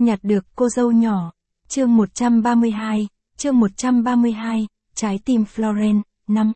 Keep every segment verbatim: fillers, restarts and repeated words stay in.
Nhặt được cô dâu nhỏ. Chương một trăm ba mươi hai, chương một trăm ba mươi hai, Trái tim Florence, năm.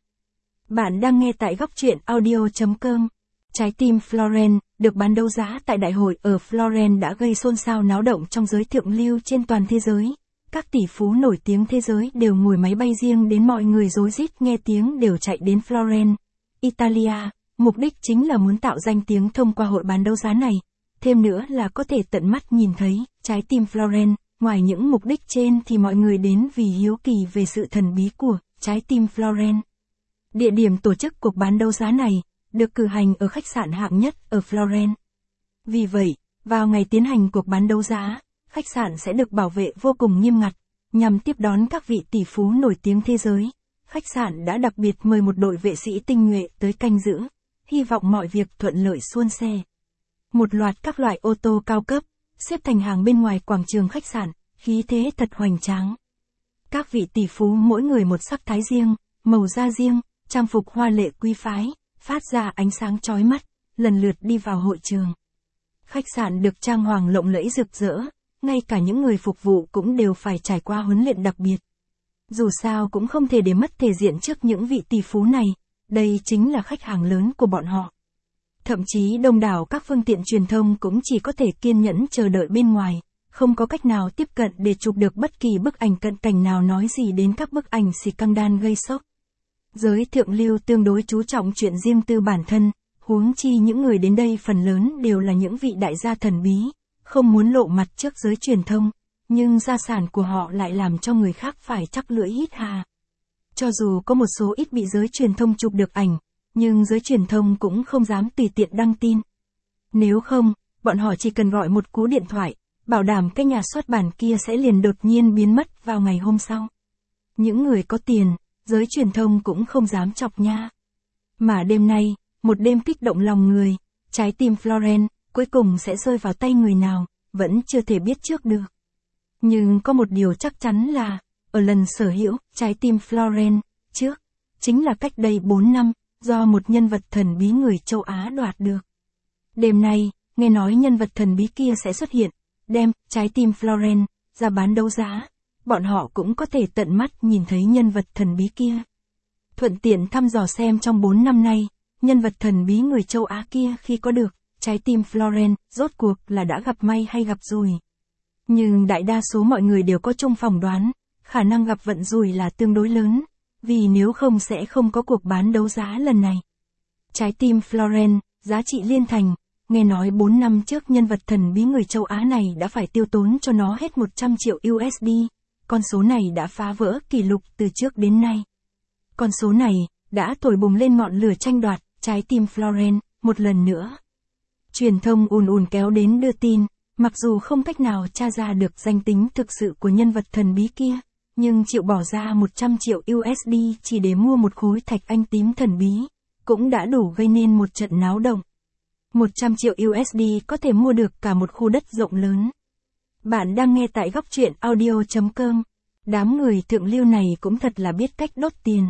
Bạn đang nghe tại góc truyện audio.com. Trái tim Florence, được bán đấu giá tại đại hội ở Florence đã gây xôn xao náo động trong giới thượng lưu trên toàn thế giới. Các tỷ phú nổi tiếng thế giới đều ngồi máy bay riêng đến, mọi người rối rít nghe tiếng đều chạy đến Florence, Italia. Mục đích chính là muốn tạo danh tiếng thông qua hội bán đấu giá này. Thêm nữa là có thể tận mắt nhìn thấy trái tim Florence. Ngoài những mục đích trên thì mọi người đến vì hiếu kỳ về sự thần bí của trái tim Florence. Địa điểm tổ chức cuộc bán đấu giá này được cử hành ở khách sạn hạng nhất ở Florence. Vì vậy, vào ngày tiến hành cuộc bán đấu giá, khách sạn sẽ được bảo vệ vô cùng nghiêm ngặt, nhằm tiếp đón các vị tỷ phú nổi tiếng thế giới. Khách sạn đã đặc biệt mời một đội vệ sĩ tinh nhuệ tới canh giữ, hy vọng mọi việc thuận lợi suôn sẻ. Một loạt các loại ô tô cao cấp xếp thành hàng bên ngoài quảng trường khách sạn, khí thế thật hoành tráng. Các vị tỷ phú mỗi người một sắc thái riêng, màu da riêng, trang phục hoa lệ quý phái, phát ra ánh sáng chói mắt, lần lượt đi vào hội trường. Khách sạn được trang hoàng lộng lẫy rực rỡ, ngay cả những người phục vụ cũng đều phải trải qua huấn luyện đặc biệt. Dù sao cũng không thể để mất thể diện trước những vị tỷ phú này, đây chính là khách hàng lớn của bọn họ. Thậm chí đông đảo các phương tiện truyền thông cũng chỉ có thể kiên nhẫn chờ đợi bên ngoài, không có cách nào tiếp cận để chụp được bất kỳ bức ảnh cận cảnh nào, nói gì đến các bức ảnh scandal gây sốc. Giới thượng lưu tương đối chú trọng chuyện riêng tư bản thân, huống chi những người đến đây phần lớn đều là những vị đại gia thần bí, không muốn lộ mặt trước giới truyền thông, nhưng gia sản của họ lại làm cho người khác phải chắc lưỡi hít hà. Cho dù có một số ít bị giới truyền thông chụp được ảnh, nhưng giới truyền thông cũng không dám tùy tiện đăng tin. Nếu không, bọn họ chỉ cần gọi một cú điện thoại, bảo đảm cái nhà xuất bản kia sẽ liền đột nhiên biến mất vào ngày hôm sau. Những người có tiền, giới truyền thông cũng không dám chọc nha. Mà đêm nay, một đêm kích động lòng người, trái tim Florence, cuối cùng sẽ rơi vào tay người nào, vẫn chưa thể biết trước được. Nhưng có một điều chắc chắn là, ở lần sở hữu trái tim Florence trước, chính là cách đây bốn năm, do một nhân vật thần bí người châu Á đoạt được. Đêm nay, nghe nói nhân vật thần bí kia sẽ xuất hiện, đem trái tim Florence ra bán đấu giá, bọn họ cũng có thể tận mắt nhìn thấy nhân vật thần bí kia. Thuận tiện thăm dò xem trong bốn năm nay, nhân vật thần bí người châu Á kia khi có được trái tim Florence, rốt cuộc là đã gặp may hay gặp rủi. Nhưng đại đa số mọi người đều có chung phỏng đoán, khả năng gặp vận rủi là tương đối lớn, vì nếu không sẽ không có cuộc bán đấu giá lần này. Trái tim Florence, giá trị liên thành, nghe nói bốn năm trước nhân vật thần bí người châu Á này đã phải tiêu tốn cho nó hết một trăm triệu u ét đê, con số này đã phá vỡ kỷ lục từ trước đến nay. Con số này đã thổi bùng lên ngọn lửa tranh đoạt trái tim Florence một lần nữa. Truyền thông ùn ùn kéo đến đưa tin, mặc dù không cách nào tra ra được danh tính thực sự của nhân vật thần bí kia, nhưng chịu bỏ ra một trăm triệu u ét đê chỉ để mua một khối thạch anh tím thần bí, cũng đã đủ gây nên một trận náo động. một trăm triệu u ét đê có thể mua được cả một khu đất rộng lớn. Bạn đang nghe tại góc truyện audio.com. Đám người thượng lưu này cũng thật là biết cách đốt tiền.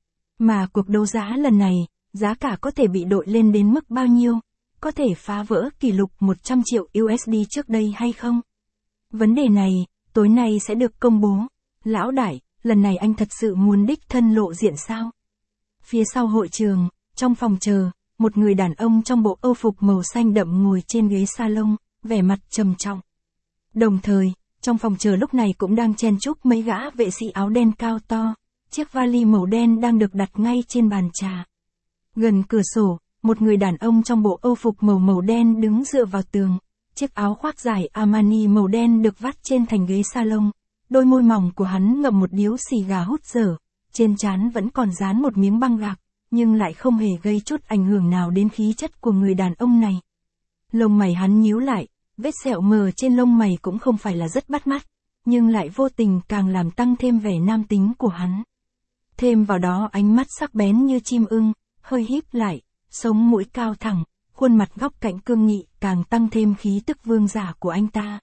Mà cuộc đấu giá lần này, giá cả có thể bị đội lên đến mức bao nhiêu? Có thể phá vỡ kỷ lục một trăm triệu u ét đê trước đây hay không? Vấn đề này, tối nay sẽ được công bố. Lão đại, lần này anh thật sự muốn đích thân lộ diện sao? Phía sau hội trường, trong phòng chờ, một người đàn ông trong bộ âu phục màu xanh đậm ngồi trên ghế salon, vẻ mặt trầm trọng. Đồng thời, trong phòng chờ lúc này cũng đang chen chúc mấy gã vệ sĩ áo đen cao to, chiếc vali màu đen đang được đặt ngay trên bàn trà. Gần cửa sổ, một người đàn ông trong bộ âu phục màu màu đen đứng dựa vào tường, chiếc áo khoác dài Armani màu đen được vắt trên thành ghế salon, đôi môi mỏng của hắn ngậm một điếu xì gà hút dở, trên trán vẫn còn dán một miếng băng gạc, nhưng lại không hề gây chút ảnh hưởng nào đến khí chất của người đàn ông này. Lông mày hắn nhíu lại, vết sẹo mờ trên lông mày cũng không phải là rất bắt mắt, nhưng lại vô tình càng làm tăng thêm vẻ nam tính của hắn. Thêm vào đó ánh mắt sắc bén như chim ưng, hơi híp lại, sống mũi cao thẳng, khuôn mặt góc cạnh cương nghị càng tăng thêm khí tức vương giả của anh ta.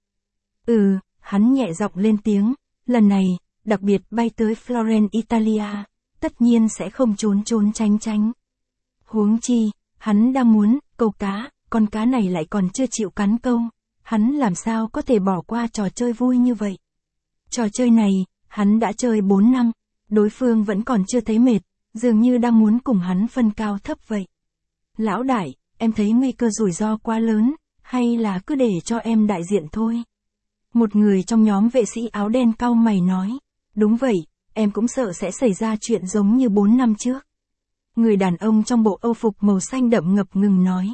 Ừ, hắn nhẹ giọng lên tiếng, lần này, đặc biệt bay tới Florence, Italia, tất nhiên sẽ không trốn trốn tránh tránh. Huống chi, hắn đang muốn câu cá, con cá này lại còn chưa chịu cắn câu. hắn làm sao có thể bỏ qua trò chơi vui như vậy. Trò chơi này, hắn đã chơi bốn năm, đối phương vẫn còn chưa thấy mệt, dường như đang muốn cùng hắn phân cao thấp vậy. Lão đại, em thấy nguy cơ rủi ro quá lớn, hay là cứ để cho em đại diện thôi? Một người trong nhóm vệ sĩ áo đen cau mày nói, đúng vậy, em cũng sợ sẽ xảy ra chuyện giống như bốn năm trước. Người đàn ông trong bộ âu phục màu xanh đậm ngập ngừng nói.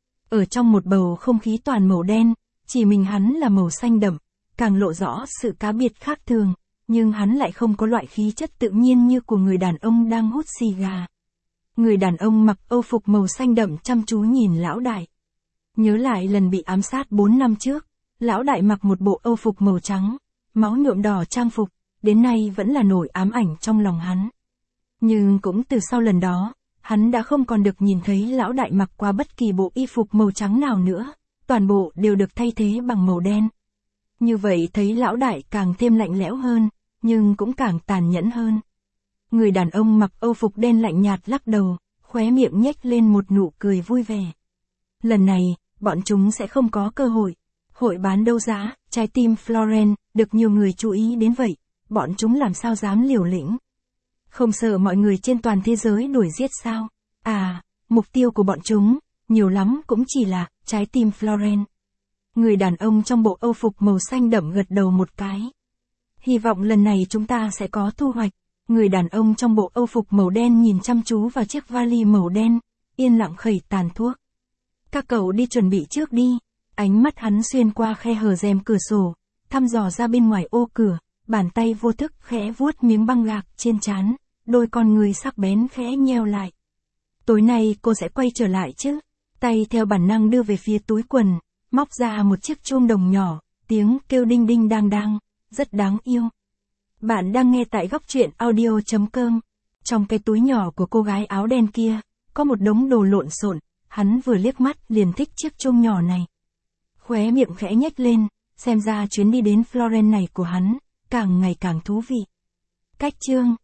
Ở trong một bầu không khí toàn màu đen, chỉ mình hắn là màu xanh đậm, càng lộ rõ sự cá biệt khác thường, nhưng hắn lại không có loại khí chất tự nhiên như của người đàn ông đang hút xì gà. Người đàn ông mặc âu phục màu xanh đậm chăm chú nhìn lão đại. Nhớ lại lần bị ám sát bốn năm trước, lão đại mặc một bộ âu phục màu trắng, máu nhuộm đỏ trang phục, đến nay vẫn là nỗi ám ảnh trong lòng hắn. Nhưng cũng từ sau lần đó, hắn đã không còn được nhìn thấy lão đại mặc qua bất kỳ bộ y phục màu trắng nào nữa, toàn bộ đều được thay thế bằng màu đen. Như vậy thấy lão đại càng thêm lạnh lẽo hơn, nhưng cũng càng tàn nhẫn hơn. Người đàn ông mặc âu phục đen lạnh nhạt lắc đầu, khóe miệng nhếch lên một nụ cười vui vẻ. Lần này, bọn chúng sẽ không có cơ hội. Hội bán đấu giá, trái tim Florence, được nhiều người chú ý đến vậy, bọn chúng làm sao dám liều lĩnh. Không sợ mọi người trên toàn thế giới đuổi giết sao? À, mục tiêu của bọn chúng, nhiều lắm cũng chỉ là, trái tim Florence. Người đàn ông trong bộ âu phục màu xanh đậm gật đầu một cái. Hy vọng lần này chúng ta sẽ có thu hoạch. Người đàn ông trong bộ âu phục màu đen nhìn chăm chú vào chiếc vali màu đen, yên lặng khẩy tàn thuốc. Các cậu đi chuẩn bị trước đi. Ánh mắt hắn xuyên qua khe hở rèm cửa sổ, thăm dò ra bên ngoài ô cửa, bàn tay vô thức khẽ vuốt miếng băng gạc trên trán, đôi con người sắc bén khẽ nheo lại. Tối nay cô sẽ quay trở lại chứ? Tay theo bản năng đưa về phía túi quần, móc ra một chiếc chuông đồng nhỏ, tiếng kêu đinh đinh đang đang, rất đáng yêu. Bạn đang nghe tại góc truyện audio chấm com. Trong cái túi nhỏ của cô gái áo đen kia, có một đống đồ lộn xộn, hắn vừa liếc mắt liền thích chiếc chuông nhỏ này. Khóe miệng khẽ nhếch lên, xem ra chuyến đi đến Florence này của hắn, càng ngày càng thú vị. Cách chương